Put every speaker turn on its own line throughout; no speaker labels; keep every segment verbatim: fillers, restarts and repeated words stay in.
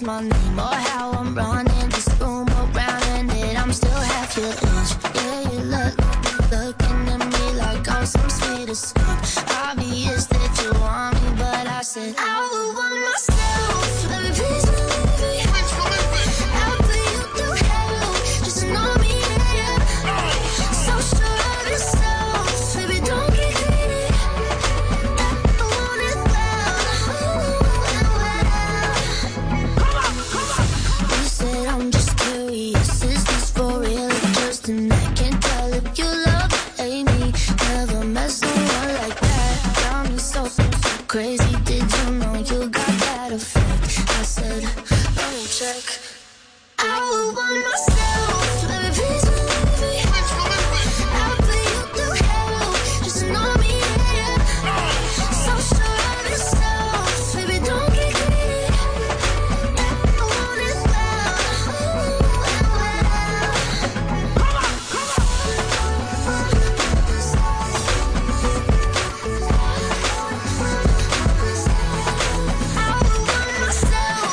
my name or how I'm running this room around, and it I'm still half your age. Yeah, you look, looking at me like I'm some sweet escape. Obvious that you want me, but I said I would want myself. Let me please believe me. I'll put you through hell just to know me, yeah. So sure of yourself, baby, don't get greedy. I want it well, ooh, and well. You said I'm just curious, is this for real or just an act? Can't tell if you love or hate me. Never met someone like that. Got me so, so, so crazy. Did you know you got that effect? I said, double check. I would want myself. Let me please believe me. I'll put you through hell just to know me, yeah. So sure of yourself, baby, don't get greedy. I want it well, ooh, and well. I would want myself.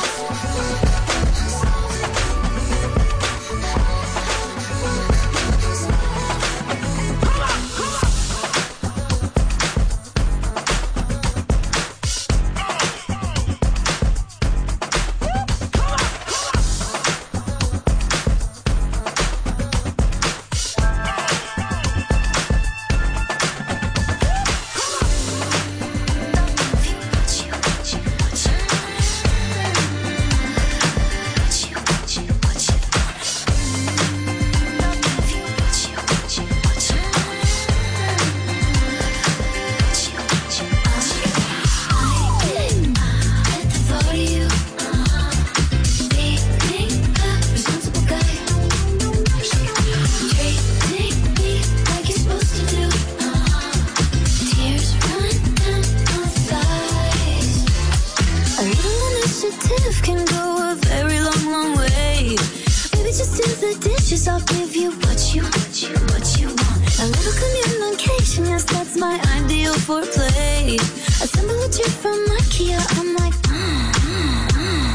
A little initiative can go a very long, long way. Baby, just do the dishes, I'll give you what you, what you, what you want. A little communication, yes, that's my ideal foreplay. Assemble a chair from IKEA, I'm like, mm, mm, mm.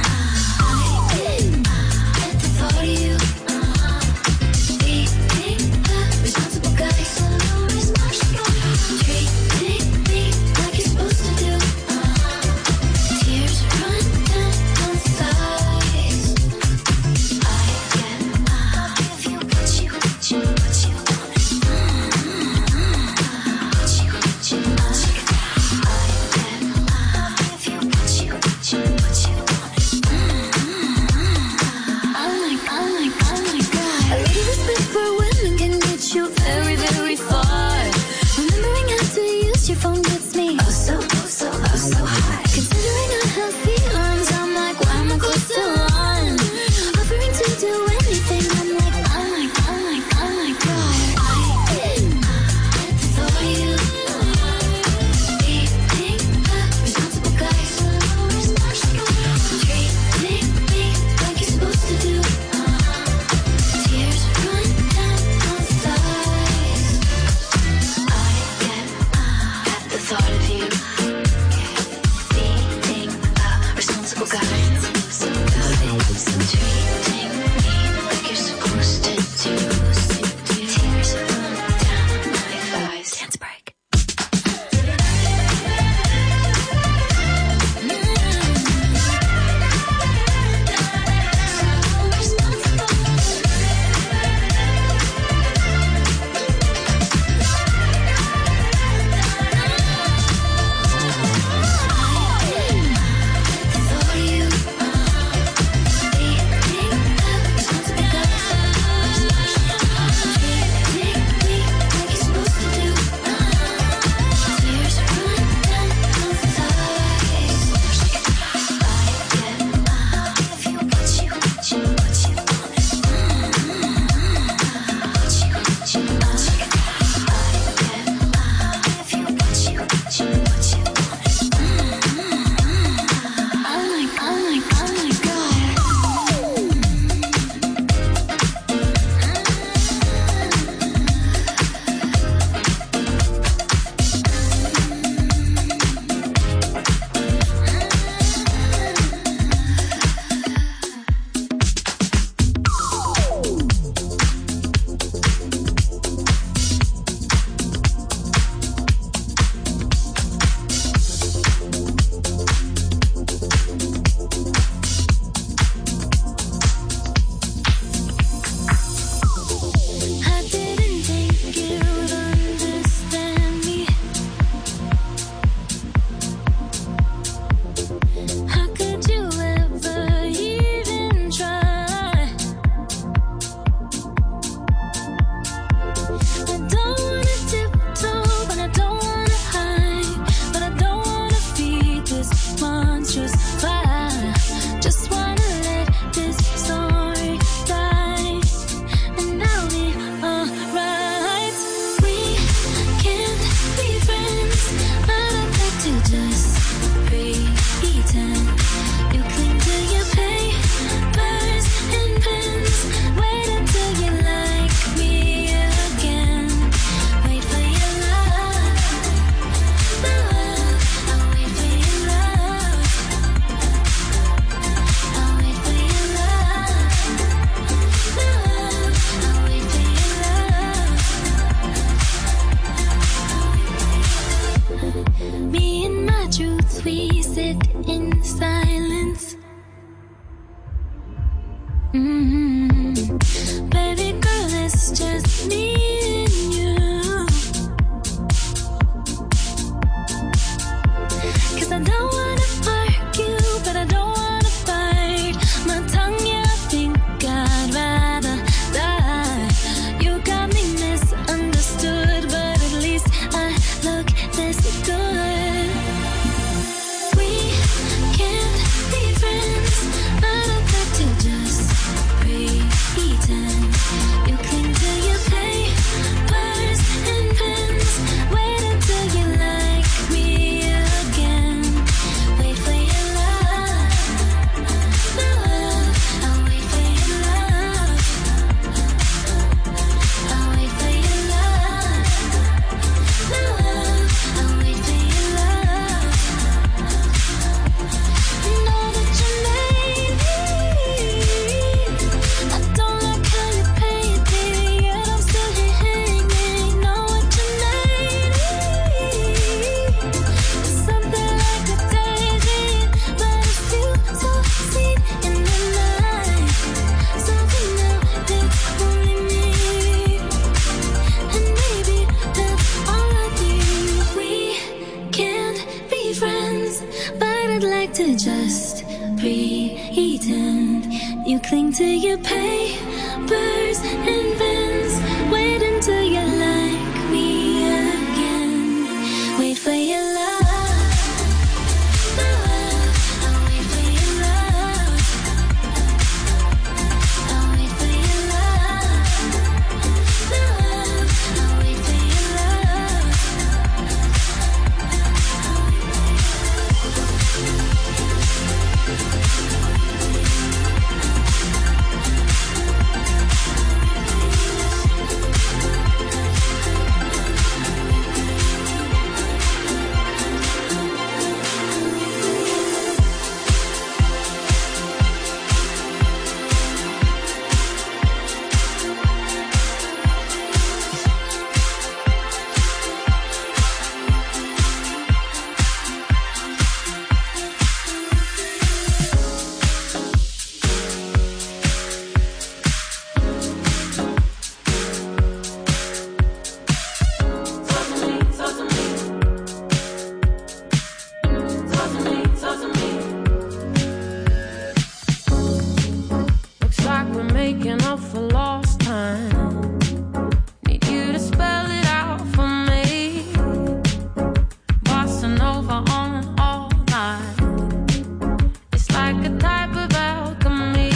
I at the thought of you, uh-huh. Being a responsible guy, so responsible. Treating me like you're supposed to do, uh-huh. Tears run down my thighs. I get, I'll give you what you, what you, what you want. Mm, mm, mm. What you, what you, what you. sit in silence. Mm-hmm. Baby girl, it's just me and you. 'Cause I don't wanna argue, but I don't wanna fight. My tongue, yeah, I think I'd rather die. You got me misunderstood, but at least I look this good. We can't be friends, but I'd like to just pretend. You cling to your papers and pens. Wait until you like me again. Wait for your love, love. I'll wait for your love. I'll wait for your love, love. I'll wait for your love. Know that you made me. I don't like how you pay it, baby, yet I'm still here hanging. Know what you made me. It's something like a daydream, but it's you so seen in the night. Something now that's only me, and maybe that's all I need. We can't be friends, but I'd like to just pretend. You cling to your papers and pens. Wait until you like me again. Wait for your love, love. I'll wait for your love. I'll wait for your love, love. I'll wait for your love. Looks like we're making up for lost time. Need you to spell it out for me. Bossing over on all night. It's like a type of alchemy.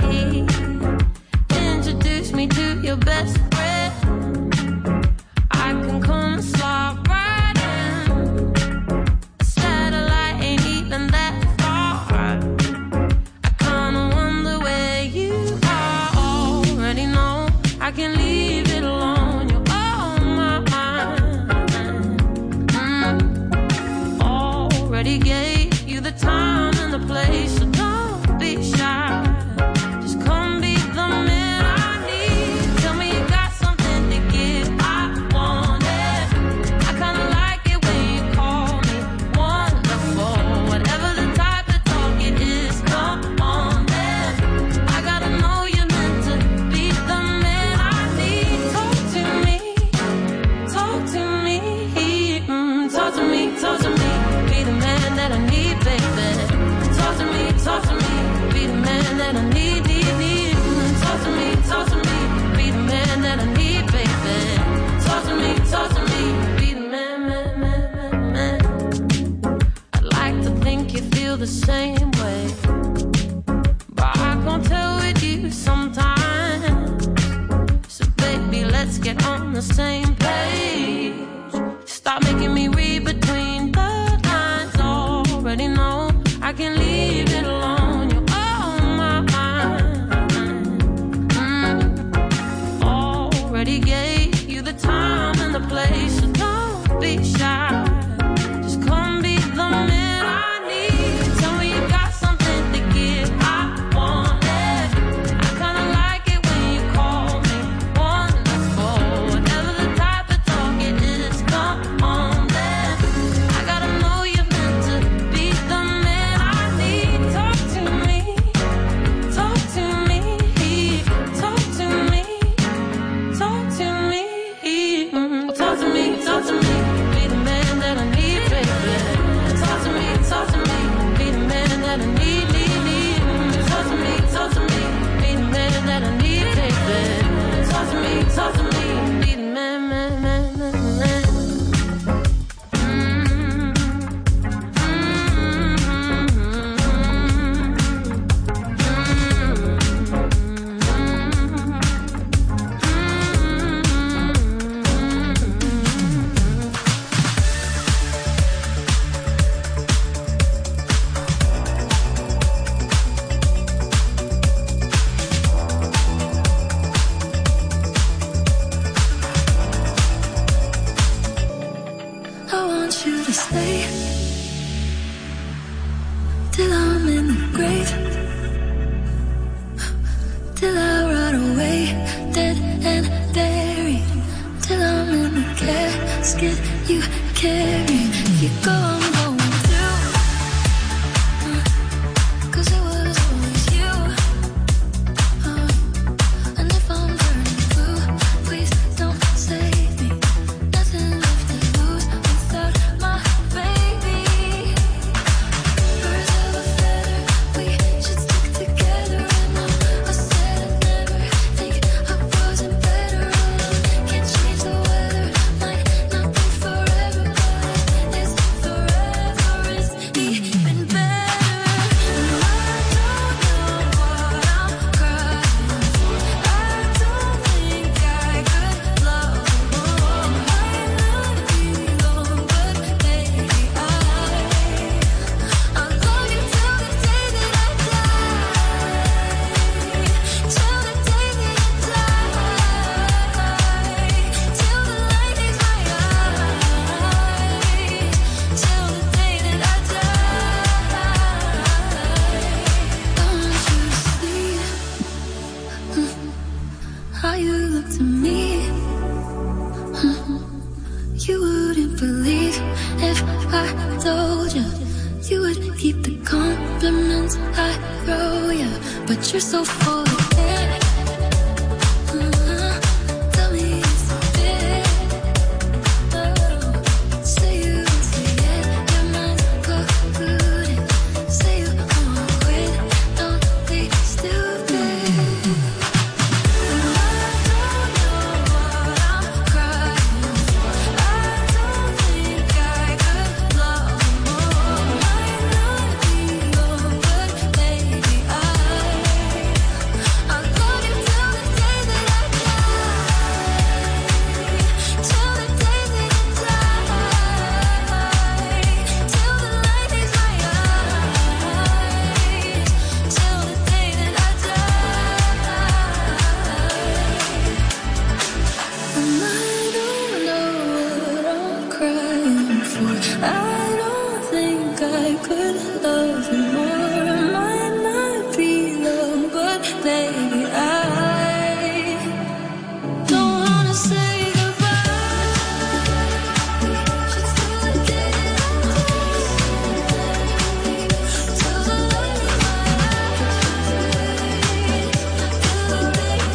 Introduce me to your best friend. I can come and slide right in. A satellite ain't even that far. I kinda wonder where you are. Already know I can leave it alone. You're on my mind. Mm. Already gave you the time and the place, so don't be shy. Just come be the man I need. Tell me you got something to give. I want it. I kinda like it when you call me wonderful. Whatever the type of talk it is, come on then. I gotta know you're meant to be the man I need. Talk to me, talk to me, mm, talk to me, talk to me. Be the man that I need, baby. Talk to me, talk to me. Be the man that I need, need, need. Mm, talk to me, talk to me. Be the man that I need, baby. Talk to me, talk to me. Be the man, man, man, man, man. I'd like to think you feel the same way, but I can't tell with you sometimes. So baby, let's get on the same page. Stop making me read between the lines. Already know I can leave it alone. You're on my mind. Mm. Already gave you the time and the place, so don't be shy. Just come be the man I need. Tell me you got something to give. I want it. I kinda like it when you call me wonderful. Whatever the type of talk it is, come on then. I gotta know you're meant to be the man want you to stay till I'm in the grave, till I rot away, dead and buried, till I'm in the casket you carry. If you go, I'm going through, uh, 'cause it was always you, uh, and if I'm burning blue, please don't save me. Nothing left to lose without my baby. Birds of a feather, we should stick together. And I said I'd never think I wasn't better alone. Can't change the weather, might not be forever, but it's forever is even better. And I don't know what I'm crying for. I don't think I could love more. It might not be long, but maybe I I'll love you till the day that I die, till the day that I die, till the light leaves my eyes, till the day that I die. I want you to see how you look to me. You wouldn't believe if I told you. You would keep the compliments I throw you, but you're so full of it. Uh-huh. Tell me it's a bit. Oh, say you won't say it, your mind's polluted. Say you won't quit, don't be stupid. And I don't know what I'm crying for. I don't think I could love more. Might not be long, but maybe I I'll love you till the day that I die, till the day that I die, till the light leaves my eyes, till the day that I die. And I don't know what I'm crying for. I don't think I could love you more. It might not be long, but baby, I don't wanna say goodbye. Just till the day that I die, till the light leaves my eyes, till the day I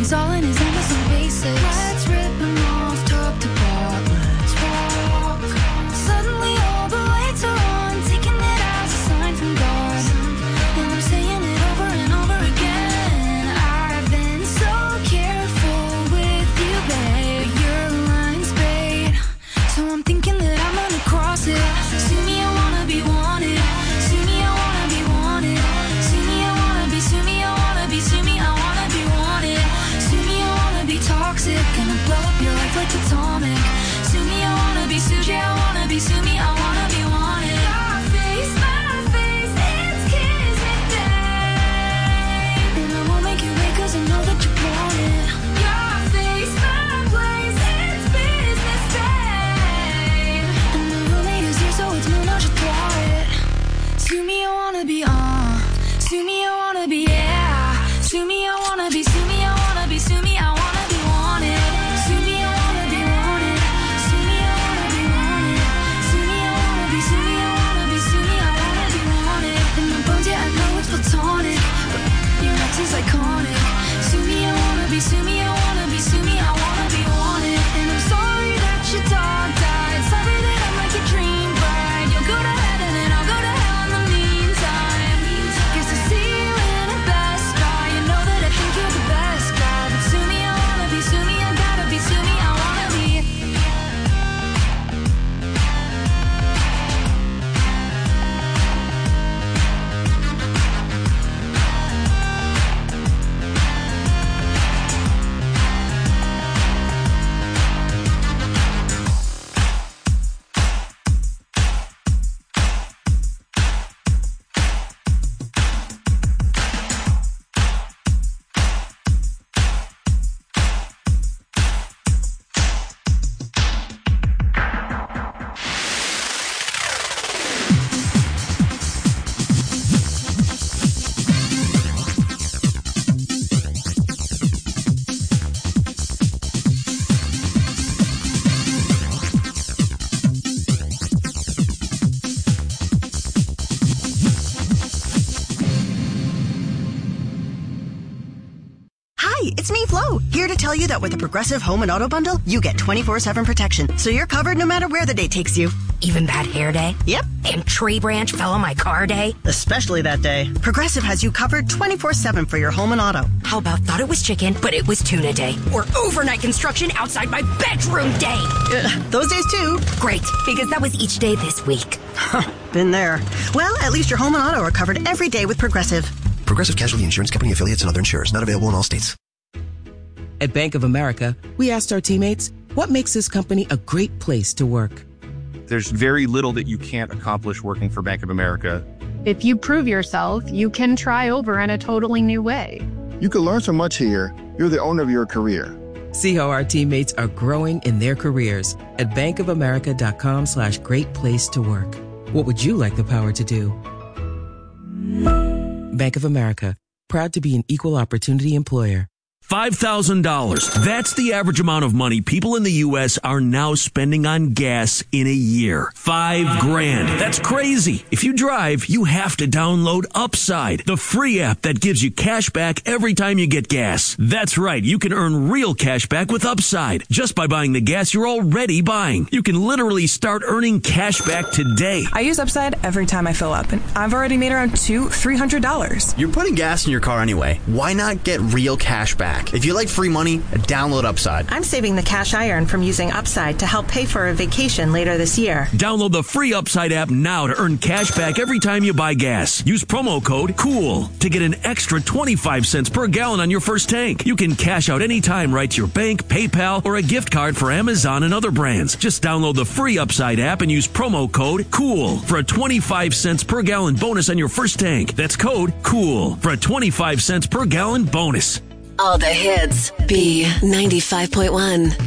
he's all in his own with some basics. Let's rip him off top to bottom. Let's walk. Suddenly all the lights are on, taking it as a sign from God. And I'm saying it over and over again. I've been so careful with you, babe. Your line's bait, so I'm thinking that I'm gonna cross it. See me, I wanna be wanted. See me, I wanna be wanted. See me, I wanna be, see me, I wanna be, see me, I wanna be wanted. See me, I wanna be toxic, gonna blow up your life like atomic. See me, I wanna be Suji, I wanna be, see me, I wanna be wanted. Your face, my face, it's kiss me, babe. And I won't make you wait 'cause I know that you want it. Your face, my place, it's business, babe. And the roommate is here, so it's menage a trois. Sue me, I wanna be on. Sue me, I wanna be, yeah. Sue me, I wanna be, sue me, I wanna be, sue me, I wanna be wanted. Sue me, I wanna be wanted. Sue me, I wanna be wanted. Sue me, I wanna be, sue me, I wanna be, sue me, I wanna be wanted. And my bones, yeah, I know it's platonic, but your ex is iconic. Sue me, I wanna be, sue me, I wanna be, sue me, I wanna be wanted. And I'm sorry that your dog died. Sorry that I'm like your dream bride. You'll go to heaven and I'll go to hell in the meantime. Guess I'll see you in a Best Buy. You know that I think you're the best guy. But sue me, I wanna be, sue me, I gotta be, sue me, I wanna be.
Hi, it's me, Flo, here to tell you that with the Progressive Home and Auto Bundle, you get twenty-four seven protection, so you're covered no matter where the day takes you.
Even bad hair day?
Yep.
And tree branch fell on my car day?
Especially that day. Progressive has you covered twenty-four seven for your home and auto.
How about thought it was chicken, but it was tuna day? Or overnight construction outside my bedroom day?
Uh, those days too.
Great, because that was each day this week.
Been there. Well, at least your home and auto are covered every day with Progressive.
Progressive Casualty Insurance Company, affiliates, and other insurers. Not available in all states.
At Bank of America, we asked our teammates, what makes this company a great place to work?
There's very little that you can't accomplish working for Bank of America.
If you prove yourself, you can try over in a totally new way.
You can learn so much here. You're the owner of your career.
See how our teammates are growing in their careers at bankofamerica.com slash great place to work. What would you like the power to do? Bank of America, proud to be an equal opportunity employer.
five thousand dollars. That's the average amount of money people in the U S are now spending on gas in a year. Five grand. That's crazy. If you drive, you have to download Upside, the free app that gives you cash back every time you get gas. That's right. You can earn real cash back with Upside just by buying the gas you're already buying. You can literally start earning cash back today.
I use Upside every time I fill up, and I've already made around two, three hundred dollars.
You're putting gas in your car anyway. Why not get real cash back? If you like free money, download Upside.
I'm saving the cash I earn from using Upside to help pay for a vacation later this year.
Download the free Upside app now to earn cash back every time you buy gas. Use promo code COOL to get an extra twenty-five cents per gallon on your first tank. You can cash out anytime right to your bank, PayPal, or a gift card for Amazon and other brands. Just download the free Upside app and use promo code COOL for a twenty-five cents per gallon bonus on your first tank. That's code COOL for a twenty-five cents per gallon bonus.
All the hits. B ninety-five point one.